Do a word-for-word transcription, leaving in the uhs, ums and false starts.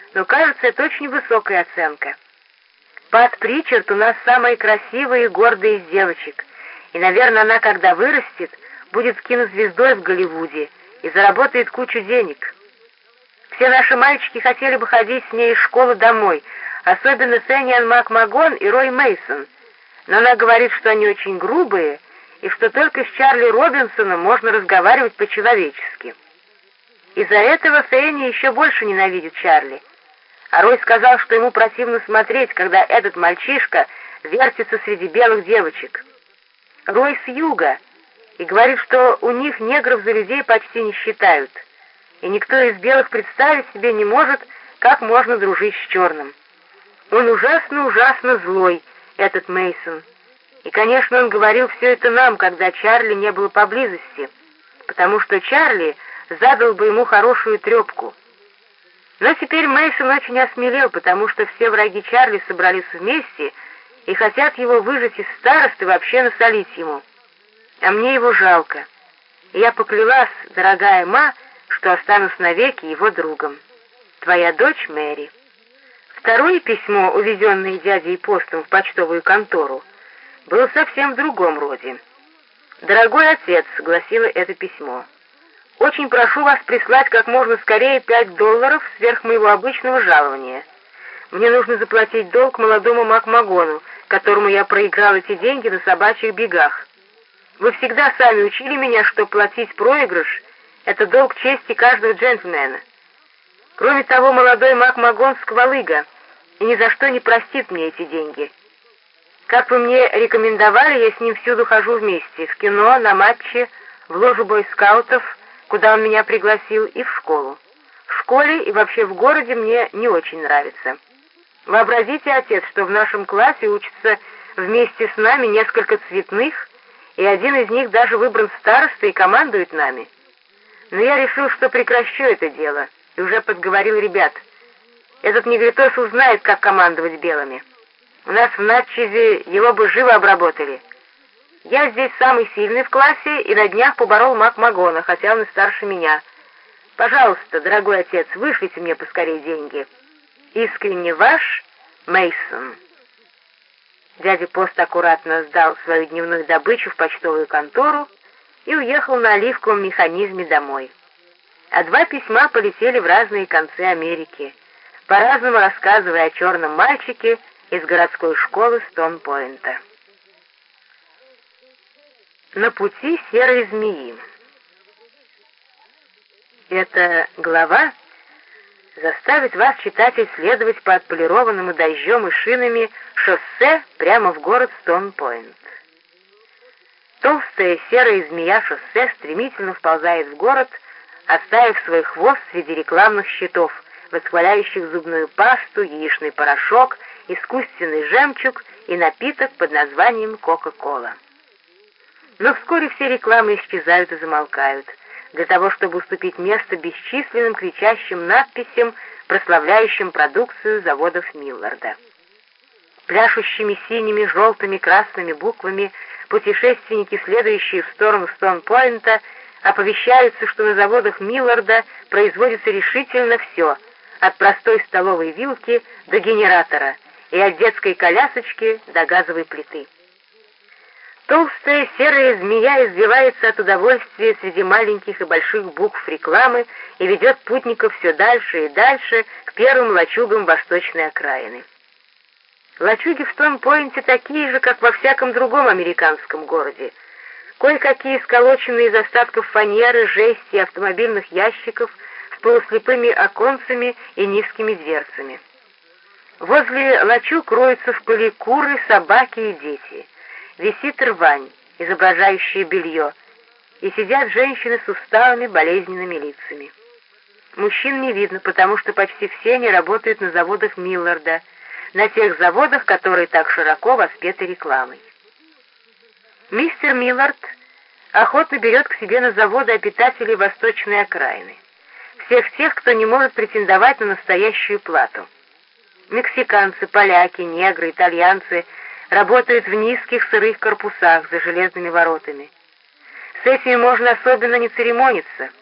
но, кажется, это очень высокая оценка. Пат Причард у нас самая красивая и гордая из девочек, и, наверное, она, когда вырастет, будет кинозвездой в Голливуде и заработает кучу денег. Все наши мальчики хотели бы ходить с ней из школы домой, особенно Сэниан МакМагон и Рой Мейсон, но она говорит, что они очень грубые, и что только с Чарли Робинсоном можно разговаривать по-человечески. Из-за этого Фэнни еще больше ненавидит Чарли. А Рой сказал, что ему противно смотреть, когда этот мальчишка вертится среди белых девочек. Рой с юга, и говорит, что у них негров за людей почти не считают, и никто из белых представить себе не может, как можно дружить с черным. Он ужасно-ужасно злой, этот Мейсон. И, конечно, он говорил все это нам, когда Чарли не было поблизости, потому что Чарли задал бы ему хорошую трепку. Но теперь Мейсон очень осмелел, потому что все враги Чарли собрались вместе и хотят его выжать из старосты и вообще насолить ему. А мне его жалко. И я поклялась, дорогая ма, что останусь навеки его другом. Твоя дочь Мэри. Второе письмо, увезенное дядей Постом в почтовую контору, было совсем в другом роде. «Дорогой отец», — гласило это письмо, — «очень прошу вас прислать как можно скорее пять долларов сверх моего обычного жалования. Мне нужно заплатить долг молодому МакМагону, которому я проиграл эти деньги на собачьих бегах. Вы всегда сами учили меня, что платить проигрыш — это долг чести каждого джентльмена. Кроме того, молодой МакМагон — сквалыга, и ни за что не простит мне эти деньги. Как вы мне рекомендовали, я с ним всюду хожу вместе, в кино, на матчи, в ложу бойскаутов, куда он меня пригласил, и в школу. В школе и вообще в городе мне не очень нравится. Вообразите, отец, что в нашем классе учатся вместе с нами несколько цветных, и один из них даже выбран старостой и командует нами. Но я решил, что прекращу это дело, и уже подговорил ребят. Этот негритос узнает, как командовать белыми. У нас в Натчезе его бы живо обработали. Я здесь самый сильный в классе, и на днях поборол МакМагона, хотя он и старше меня. Пожалуйста, дорогой отец, вышлите мне поскорее деньги. Искренне ваш, Мейсон». Дядя Пост аккуратно сдал свою дневную добычу в почтовую контору и уехал на оливковом механизме домой. А два письма полетели в разные концы Америки, по-разному рассказывая о черном мальчике из городской школы Стоун-Пойнта. На пути серой змеи. Эта глава заставит вас, читатель, следовать по отполированному дождем и шинами шоссе прямо в город Стоун-Пойнт. Толстая серая змея шоссе стремительно вползает в город, оставив свой хвост среди рекламных щитов, восхваляющих зубную пасту, яичный порошок, искусственный жемчуг и напиток под названием Кока-Кола. Но вскоре все рекламы исчезают и замолкают, для того, чтобы уступить место бесчисленным кричащим надписям, прославляющим продукцию заводов Милларда. Пляшущими синими, желтыми, красными буквами путешественники, следующие в сторону Стоун-Пойнта, оповещаются, что на заводах Милларда производится решительно все, от простой столовой вилки до генератора и от детской колясочки до газовой плиты. Толстая серая змея извивается от удовольствия среди маленьких и больших букв рекламы и ведет путников все дальше и дальше к первым лачугам восточной окраины. Лачуги в Стоун-Пойнте такие же, как во всяком другом американском городе. Кое-какие сколоченные из остатков фанеры, жести и автомобильных ящиков с полуслепыми оконцами и низкими дверцами. Возле лачуг роются в пыли куры, собаки и дети. Висит рвань, изображающая белье, и сидят женщины с усталыми болезненными лицами. Мужчин не видно, потому что почти все они работают на заводах Милларда, на тех заводах, которые так широко воспеты рекламой. Мистер Миллард охотно берет к себе на заводы обитателей восточной окраины, всех тех, кто не может претендовать на настоящую плату. Мексиканцы, поляки, негры, итальянцы работают в низких сырых корпусах за железными воротами. С этими можно особенно не церемониться.